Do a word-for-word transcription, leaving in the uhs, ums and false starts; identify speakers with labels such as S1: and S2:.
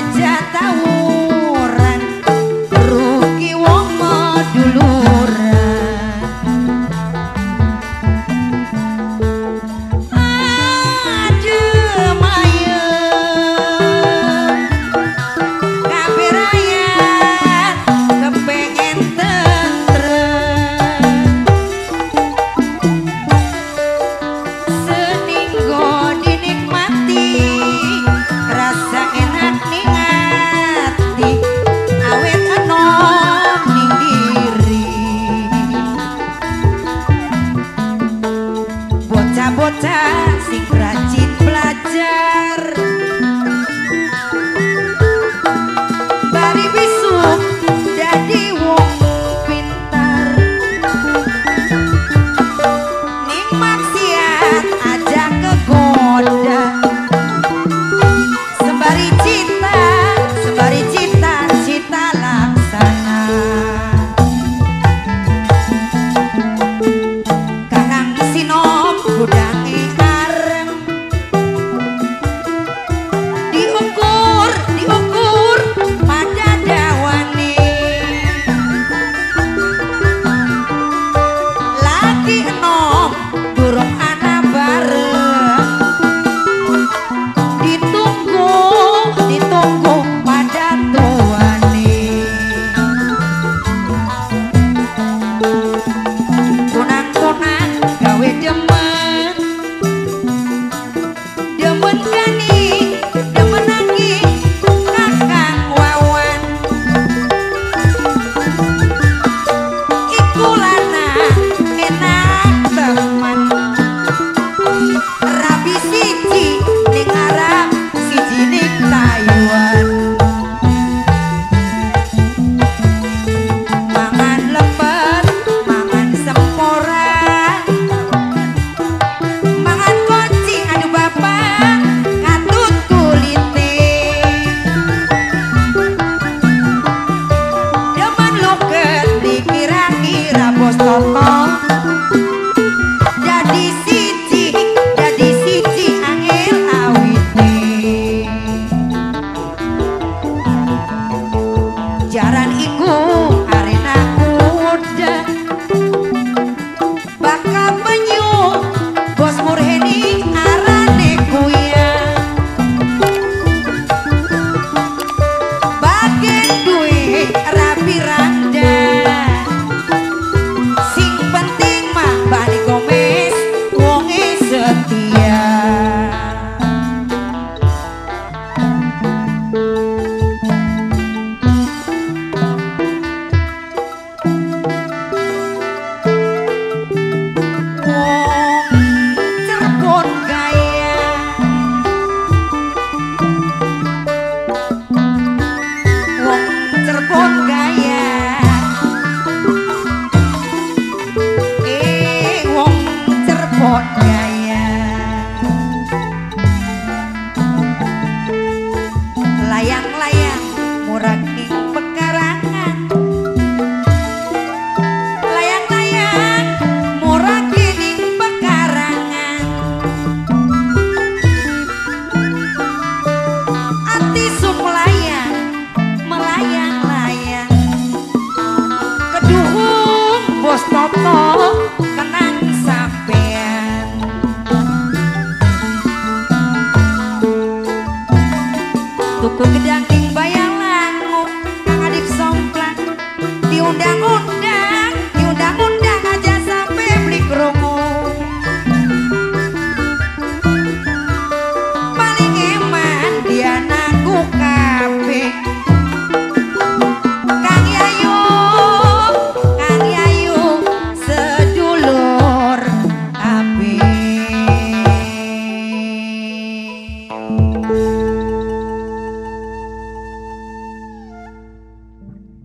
S1: aja tawuran rugi wong meduluran. Aduh mayem kabeh rakyat kepengen tentrem seninggo dinikmati rasa enak ning ati awet enom ning diri. Bocah-bocah sing rajin belajar bari besok jadi wong pintar ning maksiat aja kegoda sembari cita sembari cita cita laksana. Kakang sinom gudange areng diukur diukur pada dawane lagi enom durung ana bareng ditunggu ditunggu pada tuane. Kunang-kunang gawe demen demen gani demen nanggi kakang wawan iku lanang enak temen rabi siji ning Arab siji ning Taiwan mangan lepet mangan semporan mangan koci aduh bapak katut kulite demen loket dikira-kira bos toto jadi siji jadi siji angel awite jaran iku arena kuda bakal penyu bos murheni arane kuyang bagian duit rapi randa sing penting mah bani gomes wonge setia. Wong Cirebon gaya wong Cirebon gaya eh wong Cirebon gaya layang-layang murah ning pekarangan layang-layang murah ning pekarangan ati sum layang melayang-layang keduhung bos toto kenang sampean tuku gedang